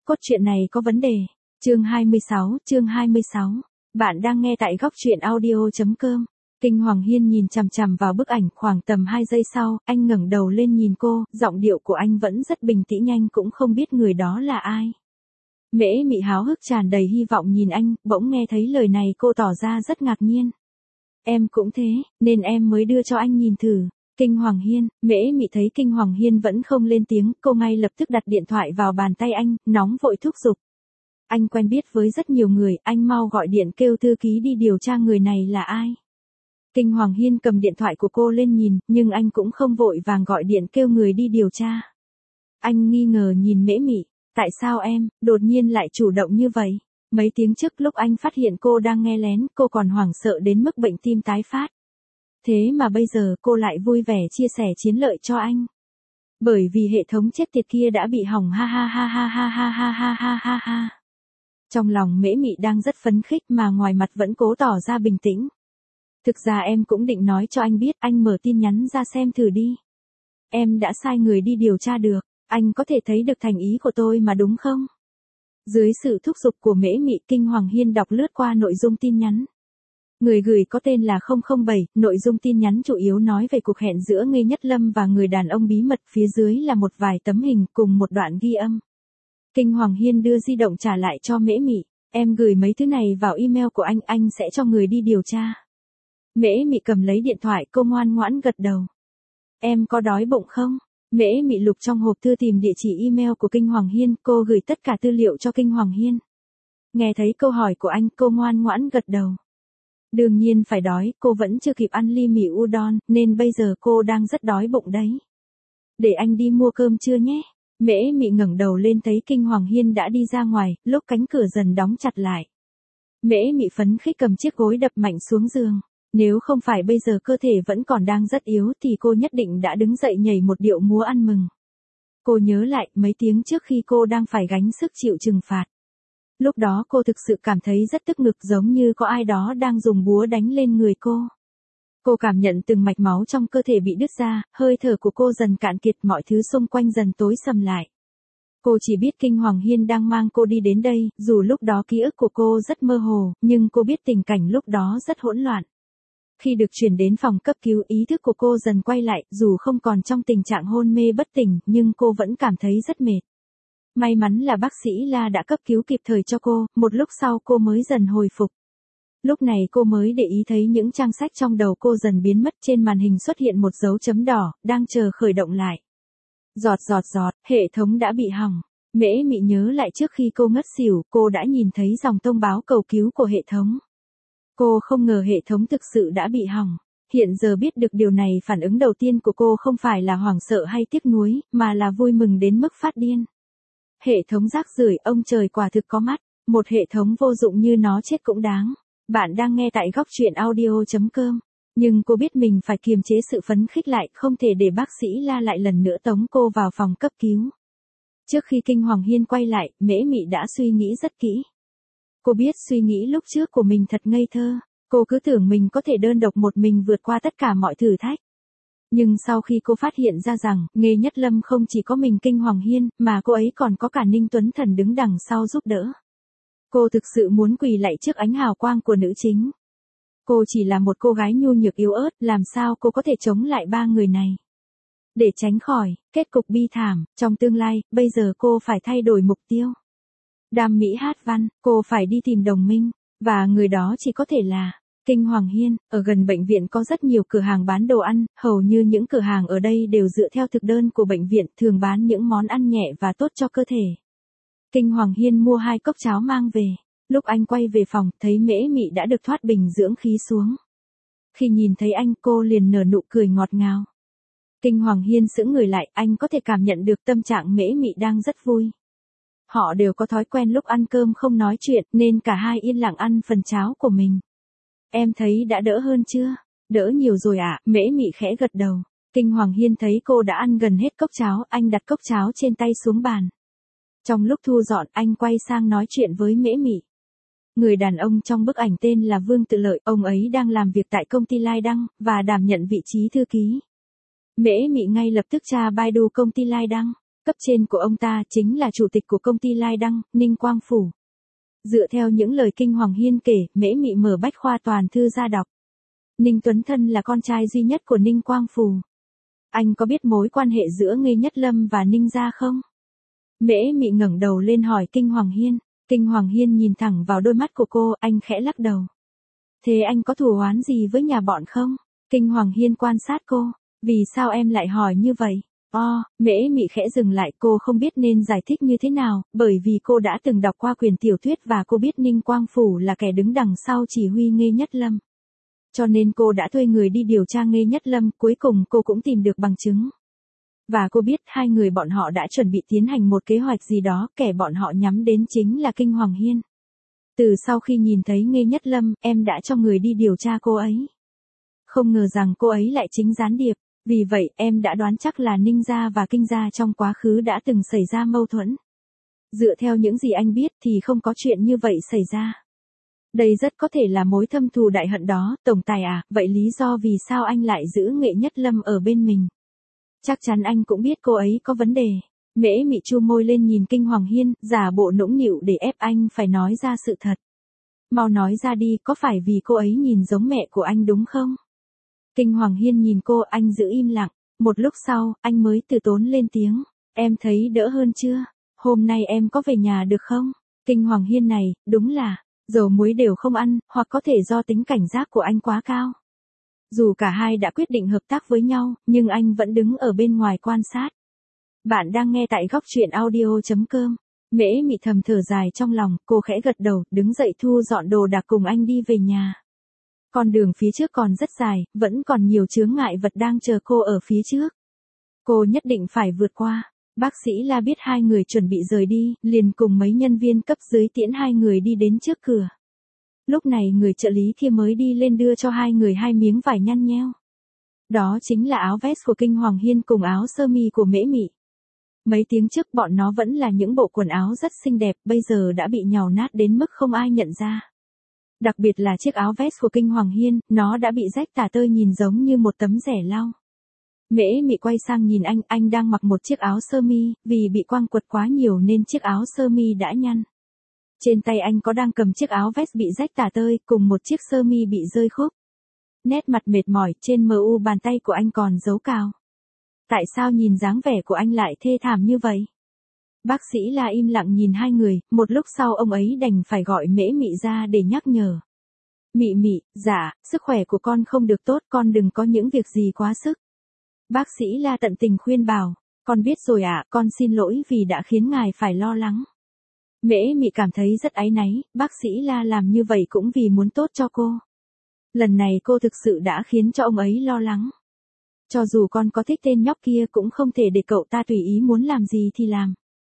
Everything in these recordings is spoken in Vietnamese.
cốt truyện này có vấn đề. Chương 26. Bạn đang nghe tại góc truyện audio.com. Kinh Hoàng Hiên nhìn chằm chằm vào bức ảnh khoảng tầm 2 giây sau, anh ngẩng đầu lên nhìn cô, giọng điệu của anh vẫn rất bình tĩnh, nhanh cũng không biết người đó là ai. Mễ Mị háo hức tràn đầy hy vọng nhìn anh, bỗng nghe thấy lời này cô tỏ ra rất ngạc nhiên. Em cũng thế, nên em mới đưa cho anh nhìn thử. Kinh Hoàng Hiên, Mễ Mị thấy Kinh Hoàng Hiên vẫn không lên tiếng, cô ngay lập tức đặt điện thoại vào bàn tay anh, nóng vội thúc giục. Anh quen biết với rất nhiều người, anh mau gọi điện kêu thư ký đi điều tra người này là ai. Kinh Hoàng Hiên cầm điện thoại của cô lên nhìn, nhưng anh cũng không vội vàng gọi điện kêu người đi điều tra. Anh nghi ngờ nhìn Mễ Mị, tại sao em, đột nhiên lại chủ động như vậy? Mấy tiếng trước lúc anh phát hiện cô đang nghe lén, cô còn hoảng sợ đến mức bệnh tim tái phát. Thế mà bây giờ cô lại vui vẻ chia sẻ chiến lợi cho anh. Bởi vì hệ thống chết tiệt kia đã bị hỏng ha ha ha ha ha ha ha ha ha ha ha. Trong lòng Mễ Mị đang rất phấn khích mà ngoài mặt vẫn cố tỏ ra bình tĩnh. Thực ra em cũng định nói cho anh biết, anh mở tin nhắn ra xem thử đi. Em đã sai người đi điều tra được, anh có thể thấy được thành ý của tôi mà đúng không? Dưới sự thúc giục của Mễ Mị, Kinh Hoàng Hiên đọc lướt qua nội dung tin nhắn. Người gửi có tên là 007, nội dung tin nhắn chủ yếu nói về cuộc hẹn giữa Nghê Nhất Lâm và người đàn ông bí mật, phía dưới là một vài tấm hình cùng một đoạn ghi âm. Kinh Hoàng Hiên đưa di động trả lại cho Mễ Mị, em gửi mấy thứ này vào email của anh sẽ cho người đi điều tra. Mễ Mị cầm lấy điện thoại, cô ngoan ngoãn gật đầu. Em có đói bụng không? Mễ Mị lục trong hộp thư tìm địa chỉ email của Kinh Hoàng Hiên, cô gửi tất cả tư liệu cho Kinh Hoàng Hiên. Nghe thấy câu hỏi của anh, cô ngoan ngoãn gật đầu. Đương nhiên phải đói, cô vẫn chưa kịp ăn ly mì udon, nên bây giờ cô đang rất đói bụng đấy. Để anh đi mua cơm trưa nhé. Mễ Mị ngẩng đầu lên thấy Kinh Hoàng Hiên đã đi ra ngoài, lúc cánh cửa dần đóng chặt lại. Mễ Mị phấn khích cầm chiếc gối đập mạnh xuống giường. Nếu không phải bây giờ cơ thể vẫn còn đang rất yếu thì cô nhất định đã đứng dậy nhảy một điệu múa ăn mừng. Cô nhớ lại mấy tiếng trước khi cô đang phải gánh sức chịu trừng phạt. Lúc đó cô thực sự cảm thấy rất tức ngực, giống như có ai đó đang dùng búa đánh lên người cô. Cô cảm nhận từng mạch máu trong cơ thể bị đứt ra, hơi thở của cô dần cạn kiệt, mọi thứ xung quanh dần tối sầm lại. Cô chỉ biết Kinh Hoàng Hiên đang mang cô đi đến đây, dù lúc đó ký ức của cô rất mơ hồ, nhưng cô biết tình cảnh lúc đó rất hỗn loạn. Khi được chuyển đến phòng cấp cứu, ý thức của cô dần quay lại, dù không còn trong tình trạng hôn mê bất tỉnh, nhưng cô vẫn cảm thấy rất mệt. May mắn là bác sĩ La đã cấp cứu kịp thời cho cô, một lúc sau cô mới dần hồi phục. Lúc này cô mới để ý thấy những trang sách trong đầu cô dần biến mất, trên màn hình xuất hiện một dấu chấm đỏ, đang chờ khởi động lại. Giọt, hệ thống đã bị hỏng. Mễ Mị nhớ lại trước khi cô ngất xỉu, cô đã nhìn thấy dòng thông báo cầu cứu của hệ thống. Cô không ngờ hệ thống thực sự đã bị hỏng. Hiện giờ biết được điều này, phản ứng đầu tiên của cô không phải là hoảng sợ hay tiếc nuối, mà là vui mừng đến mức phát điên. Hệ thống rác rưởi, ông trời quả thực có mắt, một hệ thống vô dụng như nó chết cũng đáng. Bạn đang nghe tại góc truyện audio.com. Nhưng cô biết mình phải kiềm chế sự phấn khích lại, không thể để bác sĩ La lại lần nữa tống cô vào phòng cấp cứu. Trước khi Kinh Hoàng Hiên quay lại, Mễ Mị đã suy nghĩ rất kỹ. Cô biết suy nghĩ lúc trước của mình thật ngây thơ, cô cứ tưởng mình có thể đơn độc một mình vượt qua tất cả mọi thử thách. Nhưng sau khi cô phát hiện ra rằng, Nghê Nhất Lâm không chỉ có mình Kinh Hoàng Hiên, mà cô ấy còn có cả Ninh Tuấn Thần đứng đằng sau giúp đỡ. Cô thực sự muốn quỳ lạy trước ánh hào quang của nữ chính. Cô chỉ là một cô gái nhu nhược yếu ớt, làm sao cô có thể chống lại ba người này? Để tránh khỏi kết cục bi thảm trong tương lai, bây giờ cô phải thay đổi mục tiêu. Đam mỹ hát văn, cô phải đi tìm đồng minh, và người đó chỉ có thể là Kinh Hoàng Hiên. Ở gần bệnh viện có rất nhiều cửa hàng bán đồ ăn, hầu như những cửa hàng ở đây đều dựa theo thực đơn của bệnh viện, thường bán những món ăn nhẹ và tốt cho cơ thể. Kinh Hoàng Hiên mua 2 cốc cháo mang về. Lúc anh quay về phòng, thấy Mễ Mị đã được thoát bình dưỡng khí xuống. Khi nhìn thấy anh, cô liền nở nụ cười ngọt ngào. Kinh Hoàng Hiên sững người lại, anh có thể cảm nhận được tâm trạng Mễ Mị đang rất vui. Họ đều có thói quen lúc ăn cơm không nói chuyện, nên cả hai yên lặng ăn phần cháo của mình. Em thấy đã đỡ hơn chưa? Đỡ nhiều rồi ạ, Mễ Mị khẽ gật đầu. Kinh Hoàng Hiên thấy cô đã ăn gần hết cốc cháo, anh đặt cốc cháo trên tay xuống bàn. Trong lúc thu dọn, anh quay sang nói chuyện với Mễ Mị. Người đàn ông trong bức ảnh tên là Vương Tự Lợi, ông ấy đang làm việc tại công ty Lai Đăng, và đảm nhận vị trí thư ký. Mễ Mị ngay lập tức tra Baidu công ty Lai Đăng. cấp trên của ông ta chính là chủ tịch của công ty Lai Đăng, Ninh Quang Phủ. Dựa theo những lời Kinh Hoàng Hiên kể, Mễ Mị mở bách khoa toàn thư ra đọc. Ninh Tuấn Thân là con trai duy nhất của Ninh Quang Phủ. Anh có biết mối quan hệ giữa Nghê Nhất Lâm và Ninh gia không? Mễ Mị ngẩng đầu lên hỏi Kinh Hoàng Hiên. Kinh Hoàng Hiên nhìn thẳng vào đôi mắt của cô, anh khẽ lắc đầu. Thế anh có thù oán gì với nhà bọn không? Kinh Hoàng Hiên quan sát cô. Vì sao em lại hỏi như vậy? Mễ Mị khẽ dừng lại, cô không biết nên giải thích như thế nào, bởi vì cô đã từng đọc qua quyển tiểu thuyết và cô biết Ninh Quang Phủ là kẻ đứng đằng sau chỉ huy Nghê Nhất Lâm. Cho nên cô đã thuê người đi điều tra Nghê Nhất Lâm, cuối cùng cô cũng tìm được bằng chứng. Và cô biết hai người bọn họ đã chuẩn bị tiến hành một kế hoạch gì đó, kẻ bọn họ nhắm đến chính là Kinh Hoàng Hiên. Từ sau khi nhìn thấy Nghê Nhất Lâm, em đã cho người đi điều tra cô ấy. Không ngờ rằng cô ấy lại chính gián điệp, vì vậy em đã đoán chắc là Ninh gia và Kinh gia trong quá khứ đã từng xảy ra mâu thuẫn. Dựa theo những gì anh biết thì không có chuyện như vậy xảy ra. Đây rất có thể là mối thâm thù đại hận đó, tổng tài à, vậy lý do vì sao anh lại giữ Nghê Nhất Lâm ở bên mình? Chắc chắn anh cũng biết cô ấy có vấn đề. Mễ Mị chu môi lên nhìn Kinh Hoàng Hiên, giả bộ nũng nịu để ép anh phải nói ra sự thật. Mau nói ra đi, có phải vì cô ấy nhìn giống mẹ của anh đúng không? Kinh Hoàng Hiên nhìn cô, anh giữ im lặng. Một lúc sau, anh mới từ tốn lên tiếng. Em thấy đỡ hơn chưa? Hôm nay em có về nhà được không? Kinh Hoàng Hiên này, đúng là, dầu muối đều không ăn, hoặc có thể do tính cảnh giác của anh quá cao. Dù cả hai đã quyết định hợp tác với nhau, nhưng anh vẫn đứng ở bên ngoài quan sát. Bạn đang nghe tại góc truyện audio.com. Mễ Mị thầm thở dài trong lòng, cô khẽ gật đầu, đứng dậy thu dọn đồ đạc cùng anh đi về nhà. Con đường phía trước còn rất dài, vẫn còn nhiều chướng ngại vật đang chờ cô ở phía trước. Cô nhất định phải vượt qua. Bác sĩ La biết hai người chuẩn bị rời đi, liền cùng mấy nhân viên cấp dưới tiễn hai người đi đến trước cửa. Lúc này người trợ lý kia mới đi lên đưa cho hai người hai miếng vải nhăn nheo. Đó chính là áo vest của Kinh Hoàng Hiên cùng áo sơ mi của Mễ Mị. Mấy tiếng trước bọn nó vẫn là những bộ quần áo rất xinh đẹp, bây giờ đã bị nhàu nát đến mức không ai nhận ra. Đặc biệt là chiếc áo vest của Kinh Hoàng Hiên, nó đã bị rách tả tơi nhìn giống như một tấm rẻ lau. Mễ Mị quay sang nhìn anh đang mặc một chiếc áo sơ mi, vì bị quăng quật quá nhiều nên chiếc áo sơ mi đã nhăn. Trên tay anh có đang cầm chiếc áo vest bị rách tả tơi, cùng một chiếc sơ mi bị rơi khúc. Nét mặt mệt mỏi, trên mu bàn tay của anh còn dấu cào. Tại sao nhìn dáng vẻ của anh lại thê thảm như vậy? Bác sĩ La im lặng nhìn hai người, một lúc sau ông ấy đành phải gọi Mễ Mị ra để nhắc nhở. Mị Mị, dạ, sức khỏe của con không được tốt, con đừng có những việc gì quá sức. Bác sĩ La tận tình khuyên bảo, con biết rồi ạ, con xin lỗi vì đã khiến ngài phải lo lắng. Mễ Mị cảm thấy rất áy náy, bác sĩ La làm như vậy cũng vì muốn tốt cho cô. Lần này cô thực sự đã khiến cho ông ấy lo lắng. Cho dù con có thích tên nhóc kia cũng không thể để cậu ta tùy ý muốn làm gì thì làm.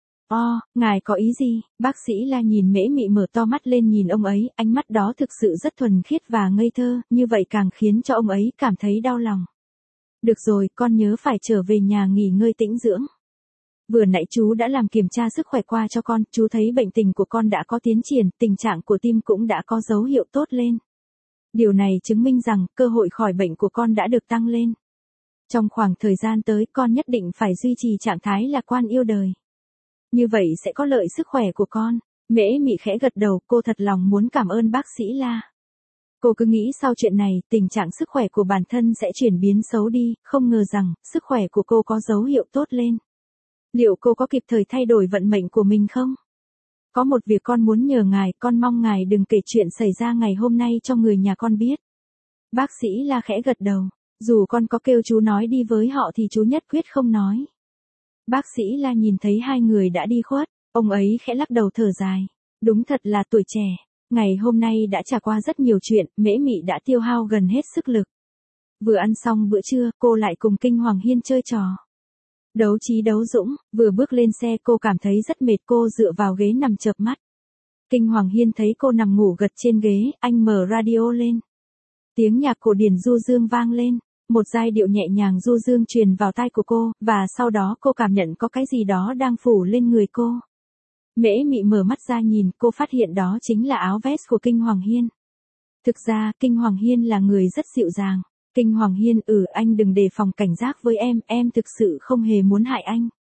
Ngài có ý gì? Bác sĩ La nhìn Mễ Mị mở to mắt lên nhìn ông ấy, ánh mắt đó thực sự rất thuần khiết và ngây thơ, như vậy càng khiến cho ông ấy cảm thấy đau lòng. Được rồi, con nhớ phải trở về nhà nghỉ ngơi tĩnh dưỡng. Vừa nãy chú đã làm kiểm tra sức khỏe qua cho con, chú thấy bệnh tình của con đã có tiến triển, tình trạng của tim cũng đã có dấu hiệu tốt lên. Điều này chứng minh rằng cơ hội khỏi bệnh của con đã được tăng lên. Trong khoảng thời gian tới con nhất định phải duy trì trạng thái lạc quan yêu đời. Như vậy sẽ có lợi sức khỏe của con. Mễ Mị khẽ gật đầu, cô thật lòng muốn cảm ơn bác sĩ La. Cô cứ nghĩ sau chuyện này, tình trạng sức khỏe của bản thân sẽ chuyển biến xấu đi, không ngờ rằng, sức khỏe của cô có dấu hiệu tốt lên. Liệu cô có kịp thời thay đổi vận mệnh của mình không? Có một việc con muốn nhờ ngài, con mong ngài đừng kể chuyện xảy ra ngày hôm nay cho người nhà con biết. Bác sĩ La khẽ gật đầu, dù con có kêu chú nói đi với họ thì chú nhất quyết không nói. Bác sĩ La nhìn thấy hai người đã đi khuất, ông ấy khẽ lắc đầu thở dài. Đúng thật là tuổi trẻ. Ngày hôm nay đã trải qua rất nhiều chuyện, Mễ Mị đã tiêu hao gần hết sức lực. Vừa ăn xong bữa trưa, cô lại cùng Kinh Hoàng Hiên chơi trò. Đấu trí đấu dũng, vừa bước lên xe cô cảm thấy rất mệt, cô dựa vào ghế nằm chợp mắt. Kinh Hoàng Hiên thấy cô nằm ngủ gật trên ghế, anh mở radio lên. Tiếng nhạc cổ điển du dương vang lên, một giai điệu nhẹ nhàng du dương truyền vào tai của cô, và sau đó cô cảm nhận có cái gì đó đang phủ lên người cô. Mễ Mị mở mắt ra nhìn, cô phát hiện đó chính là áo vest của Kinh Hoàng Hiên. Thực ra, Kinh Hoàng Hiên là người rất dịu dàng. Kinh Hoàng Hiên, anh đừng đề phòng cảnh giác với em thực sự không hề muốn hại anh.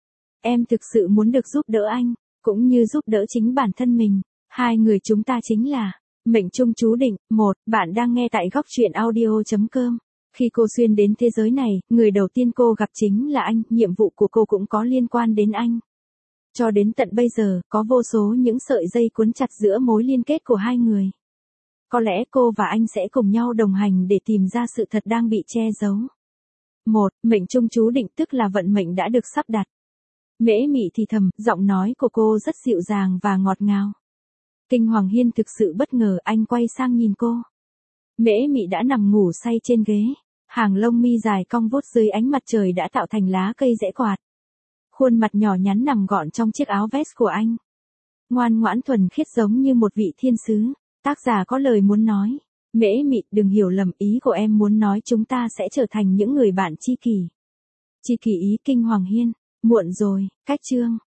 Em thực sự muốn được giúp đỡ anh, cũng như giúp đỡ chính bản thân mình. Hai người chúng ta chính là mệnh chung chú định. Bạn đang nghe tại góc truyện audio.com. Khi cô xuyên đến thế giới này, người đầu tiên cô gặp chính là anh, nhiệm vụ của cô cũng có liên quan đến anh. Cho đến tận bây giờ, có vô số những sợi dây cuốn chặt giữa mối liên kết của hai người. Có lẽ cô và anh sẽ cùng nhau đồng hành để tìm ra sự thật đang bị che giấu. Mệnh chung chú định tức là vận mệnh đã được sắp đặt. Mễ Mị thì thầm, giọng nói của cô rất dịu dàng và ngọt ngào. Kinh Hoàng Hiên thực sự bất ngờ, anh quay sang nhìn cô. Mễ Mị đã nằm ngủ say trên ghế, hàng lông mi dài cong vuốt dưới ánh mặt trời đã tạo thành lá cây rẽ quạt. Khuôn mặt nhỏ nhắn nằm gọn trong chiếc áo vest của anh. Ngoan ngoãn thuần khiết giống như một vị thiên sứ. Tác giả có lời muốn nói. Mễ Mị, đừng hiểu lầm, ý của em muốn nói chúng ta sẽ trở thành những người bạn tri kỷ. Tri kỷ ý? Kinh Hoàng Hiên. Muộn rồi, cách chương.